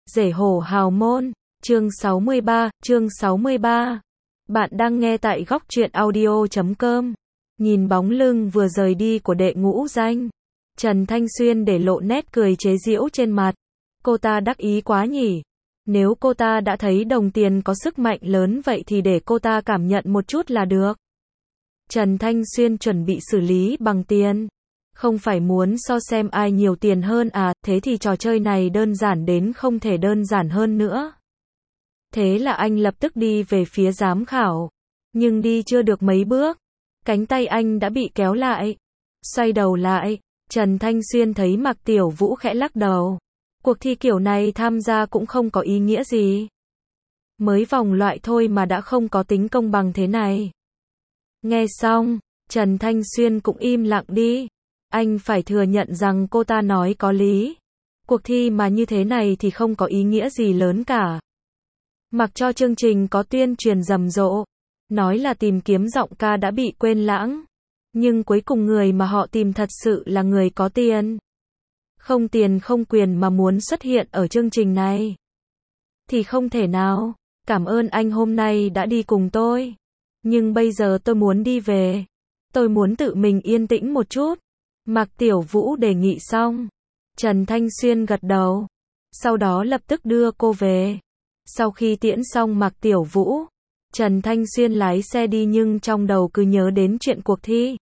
Rể hổ hào môn, chương 63. Bạn đang nghe tại góc truyện audio.com. Nhìn bóng lưng vừa rời đi của đệ ngũ danh, Trần Thanh Xuyên để lộ nét cười chế giễu trên mặt. Cô ta đắc ý quá nhỉ? Nếu cô ta đã thấy đồng tiền có sức mạnh lớn vậy thì để cô ta cảm nhận một chút là được. Trần Thanh Xuyên chuẩn bị xử lý bằng tiền. Không phải muốn so xem ai nhiều tiền hơn à, thế thì trò chơi này đơn giản đến không thể đơn giản hơn nữa. Thế là anh lập tức đi về phía giám khảo. Nhưng đi chưa được mấy bước, cánh tay anh đã bị kéo lại. Xoay đầu lại, Trần Thanh Xuyên thấy Mạc Tiểu Vũ khẽ lắc đầu. Cuộc thi kiểu này tham gia cũng không có ý nghĩa gì. Mới vòng loại thôi mà đã không có tính công bằng thế này. Nghe xong, Trần Thanh Xuyên cũng im lặng đi. Anh phải thừa nhận rằng cô ta nói có lý. Cuộc thi mà như thế này thì không có ý nghĩa gì lớn cả. Mặc cho chương trình có tuyên truyền rầm rộ, nói là tìm kiếm giọng ca đã bị quên lãng. Nhưng cuối cùng người mà họ tìm thật sự là người có tiền. Không tiền không quyền mà muốn xuất hiện ở chương trình này. Thì không thể nào. Cảm ơn anh hôm nay đã đi cùng tôi. Nhưng bây giờ tôi muốn đi về. Tôi muốn tự mình yên tĩnh một chút. Mạc Tiểu Vũ đề nghị xong. Trần Thanh Xuyên gật đầu. Sau đó lập tức đưa cô về. Sau khi tiễn xong Mạc Tiểu Vũ, Trần Thanh Xuyên lái xe đi nhưng trong đầu cứ nhớ đến chuyện cuộc thi.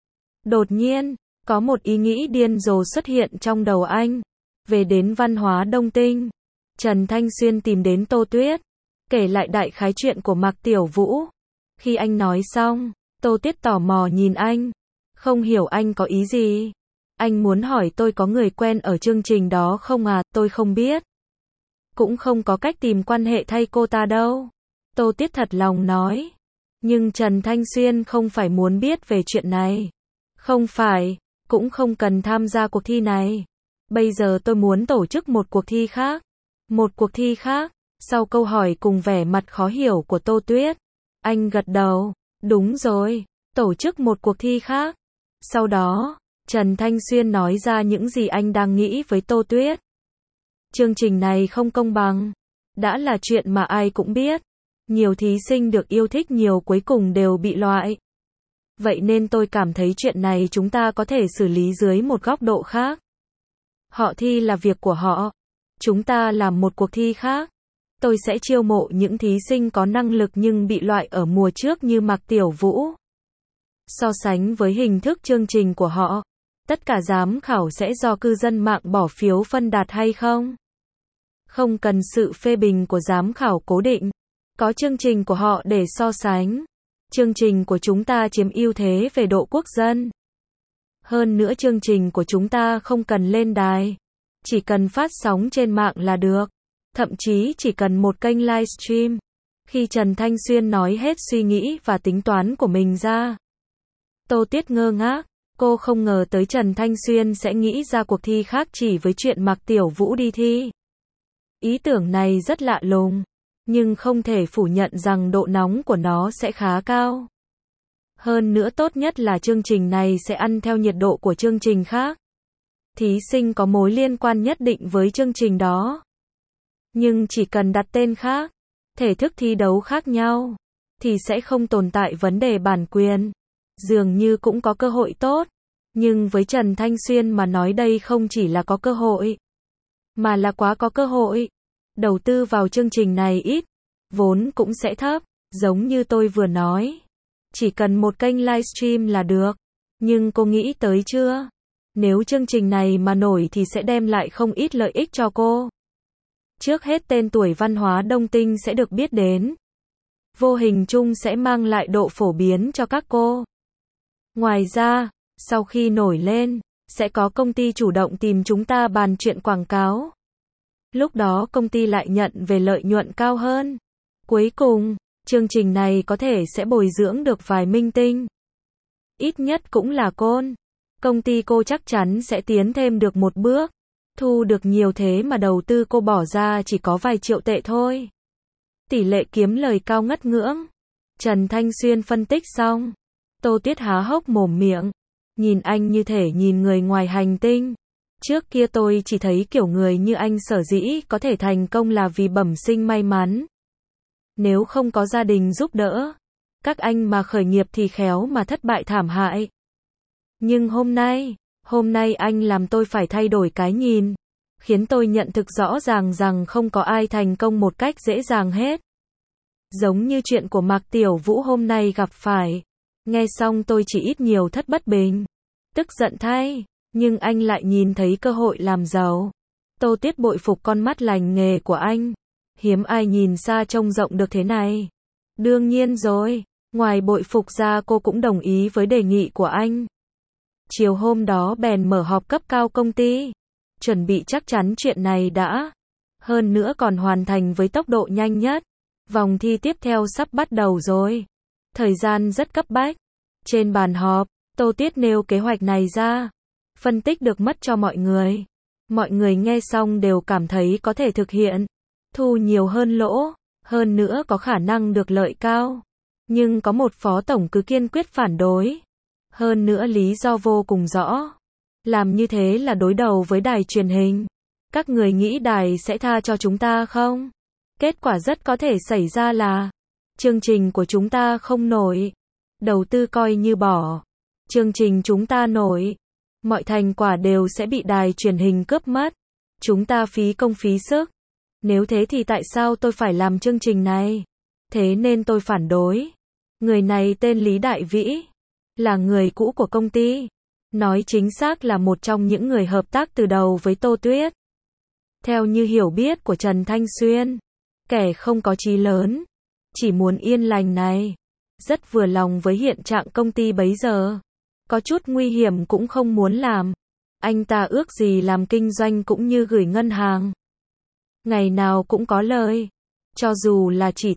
Đột nhiên, có một ý nghĩ điên rồ xuất hiện trong đầu anh. Về đến văn hóa Đông Tinh, Trần Thanh Xuyên tìm đến Tô Tuyết, kể lại đại khái chuyện của Mạc Tiểu Vũ. Khi anh nói xong, Tô Tuyết tò mò nhìn anh. Không hiểu anh có ý gì. Anh muốn hỏi tôi có người quen ở chương trình đó không à, tôi không biết. Cũng không có cách tìm quan hệ thay cô ta đâu. Tô Tuyết thật lòng nói. Nhưng Trần Thanh Xuyên không phải muốn biết về chuyện này. Không phải, cũng không cần tham gia cuộc thi này. Bây giờ tôi muốn tổ chức một cuộc thi khác. Một cuộc thi khác. Sau câu hỏi cùng vẻ mặt khó hiểu của Tô Tuyết, anh gật đầu. Đúng rồi, tổ chức một cuộc thi khác. Sau đó, Trần Thanh Xuyên nói ra những gì anh đang nghĩ với Tô Tuyết. Chương trình này không công bằng. Đã là chuyện mà ai cũng biết. Nhiều thí sinh được yêu thích nhiều cuối cùng đều bị loại. Vậy nên tôi cảm thấy chuyện này chúng ta có thể xử lý dưới một góc độ khác. Họ thi là việc của họ. Chúng ta làm một cuộc thi khác. Tôi sẽ chiêu mộ những thí sinh có năng lực nhưng bị loại ở mùa trước như Mạc Tiểu Vũ. So sánh với hình thức chương trình của họ, tất cả giám khảo sẽ do cư dân mạng bỏ phiếu phân đạt hay không? Không cần sự phê bình của giám khảo cố định. Có chương trình của họ để so sánh. Chương trình của chúng ta chiếm ưu thế về độ quốc dân. Hơn nữa chương trình của chúng ta không cần lên đài. Chỉ cần phát sóng trên mạng là được. Thậm chí chỉ cần một kênh livestream. Khi Trần Thanh Xuyên nói hết suy nghĩ và tính toán của mình ra, Tô Tuyết ngơ ngác. Cô không ngờ tới Trần Thanh Xuyên sẽ nghĩ ra cuộc thi khác chỉ với chuyện Mạc Tiểu Vũ đi thi. Ý tưởng này rất lạ lùng, nhưng không thể phủ nhận rằng độ nóng của nó sẽ khá cao. Hơn nữa tốt nhất là chương trình này sẽ ăn theo nhiệt độ của chương trình khác. Thí sinh có mối liên quan nhất định với chương trình đó. Nhưng chỉ cần đặt tên khác, thể thức thi đấu khác nhau, thì sẽ không tồn tại vấn đề bản quyền. Dường như cũng có cơ hội tốt. Nhưng với Trần Thanh Xuyên mà nói đây không chỉ là có cơ hội, mà là quá có cơ hội. Đầu tư vào chương trình này ít, vốn cũng sẽ thấp, giống như tôi vừa nói. Chỉ cần một kênh livestream là được. Nhưng cô nghĩ tới chưa? Nếu chương trình này mà nổi thì sẽ đem lại không ít lợi ích cho cô. Trước hết tên tuổi văn hóa Đông Tinh sẽ được biết đến. Vô hình chung sẽ mang lại độ phổ biến cho các cô. Ngoài ra, sau khi nổi lên, sẽ có công ty chủ động tìm chúng ta bàn chuyện quảng cáo. Lúc đó công ty lại nhận về lợi nhuận cao hơn. Cuối cùng, chương trình này có thể sẽ bồi dưỡng được vài minh tinh. Ít nhất cũng là côn. Công ty cô chắc chắn sẽ tiến thêm được một bước. Thu được nhiều thế mà đầu tư cô bỏ ra chỉ có vài triệu tệ thôi. Tỷ lệ kiếm lời cao ngất ngưỡng. Trần Thanh Xuyên phân tích xong. Tô Tuyết há hốc mồm miệng. Nhìn anh như thể nhìn người ngoài hành tinh. Trước kia tôi chỉ thấy kiểu người như anh sở dĩ có thể thành công là vì bẩm sinh may mắn. Nếu không có gia đình giúp đỡ, các anh mà khởi nghiệp thì khéo mà thất bại thảm hại. Nhưng hôm nay anh làm tôi phải thay đổi cái nhìn, khiến tôi nhận thức rõ ràng rằng không có ai thành công một cách dễ dàng hết. Giống như chuyện của Mạc Tiểu Vũ hôm nay gặp phải. Nghe xong tôi chỉ ít nhiều thất bất bình. Tức giận thay, nhưng anh lại nhìn thấy cơ hội làm giàu. Tô Tuyết bội phục con mắt lành nghề của anh. Hiếm ai nhìn xa trông rộng được thế này. Đương nhiên rồi, ngoài bội phục ra cô cũng đồng ý với đề nghị của anh. Chiều hôm đó bèn mở họp cấp cao công ty. Chuẩn bị chắc chắn chuyện này đã. Hơn nữa còn hoàn thành với tốc độ nhanh nhất. Vòng thi tiếp theo sắp bắt đầu rồi. Thời gian rất cấp bách. Trên bàn họp, Tô Tuyết nêu kế hoạch này ra. Phân tích được mất cho mọi người. Mọi người nghe xong đều cảm thấy có thể thực hiện. Thu nhiều hơn lỗ, hơn nữa có khả năng được lợi cao. Nhưng có một phó tổng cứ kiên quyết phản đối. Hơn nữa lý do vô cùng rõ. Làm như thế là đối đầu với đài truyền hình. Các người nghĩ đài sẽ tha cho chúng ta không? Kết quả rất có thể xảy ra là chương trình của chúng ta không nổi. Đầu tư coi như bỏ. Chương trình chúng ta nổi. Mọi thành quả đều sẽ bị đài truyền hình cướp mất. Chúng ta phí công phí sức. Nếu thế thì tại sao tôi phải làm chương trình này? Thế nên tôi phản đối. Người này tên Lý Đại Vĩ. Là người cũ của công ty. Nói chính xác là một trong những người hợp tác từ đầu với Tô Tuyết. Theo như hiểu biết của Trần Thanh Xuyên, kẻ không có chí lớn, chỉ muốn yên lành này, rất vừa lòng với hiện trạng công ty bấy giờ. Có chút nguy hiểm cũng không muốn làm. Anh ta ước gì làm kinh doanh cũng như gửi ngân hàng. Ngày nào cũng có lời. Cho dù là chỉ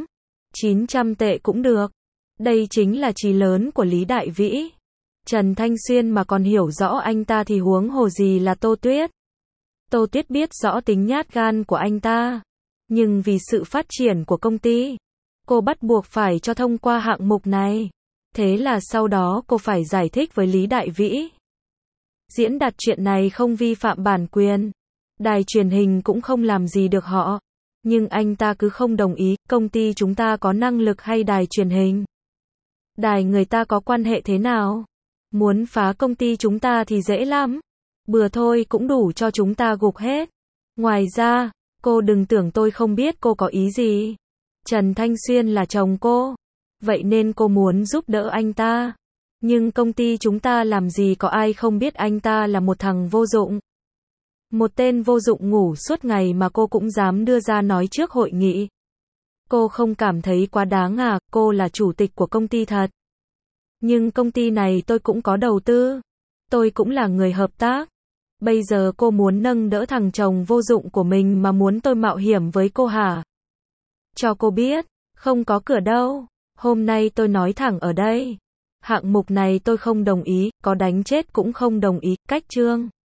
800-900 tệ cũng được. Đây chính là chí lớn của Lý Đại Vĩ. Trần Thanh Xuyên mà còn hiểu rõ anh ta thì huống hồ gì là Tô Tuyết. Tô Tuyết biết rõ tính nhát gan của anh ta. Nhưng vì sự phát triển của công ty, cô bắt buộc phải cho thông qua hạng mục này. Thế là sau đó cô phải giải thích với Lý Đại Vĩ. Diễn đạt chuyện này không vi phạm bản quyền. Đài truyền hình cũng không làm gì được họ. Nhưng anh ta cứ không đồng ý. Công ty chúng ta có năng lực hay đài truyền hình? Đài người ta có quan hệ thế nào? Muốn phá công ty chúng ta thì dễ lắm. Bừa thôi cũng đủ cho chúng ta gục hết. Ngoài ra, cô đừng tưởng tôi không biết cô có ý gì. Trần Thanh Xuyên là chồng cô. Vậy nên cô muốn giúp đỡ anh ta. Nhưng công ty chúng ta làm gì có ai không biết anh ta là một thằng vô dụng. Một tên vô dụng ngủ suốt ngày mà cô cũng dám đưa ra nói trước hội nghị. Cô không cảm thấy quá đáng à? Cô là chủ tịch của công ty thật. Nhưng công ty này tôi cũng có đầu tư. Tôi cũng là người hợp tác. Bây giờ cô muốn nâng đỡ thằng chồng vô dụng của mình mà muốn tôi mạo hiểm với cô hả? Cho cô biết, không có cửa đâu. Hôm nay tôi nói thẳng ở đây. Hạng mục này tôi không đồng ý, có đánh chết cũng không đồng ý. Cách chương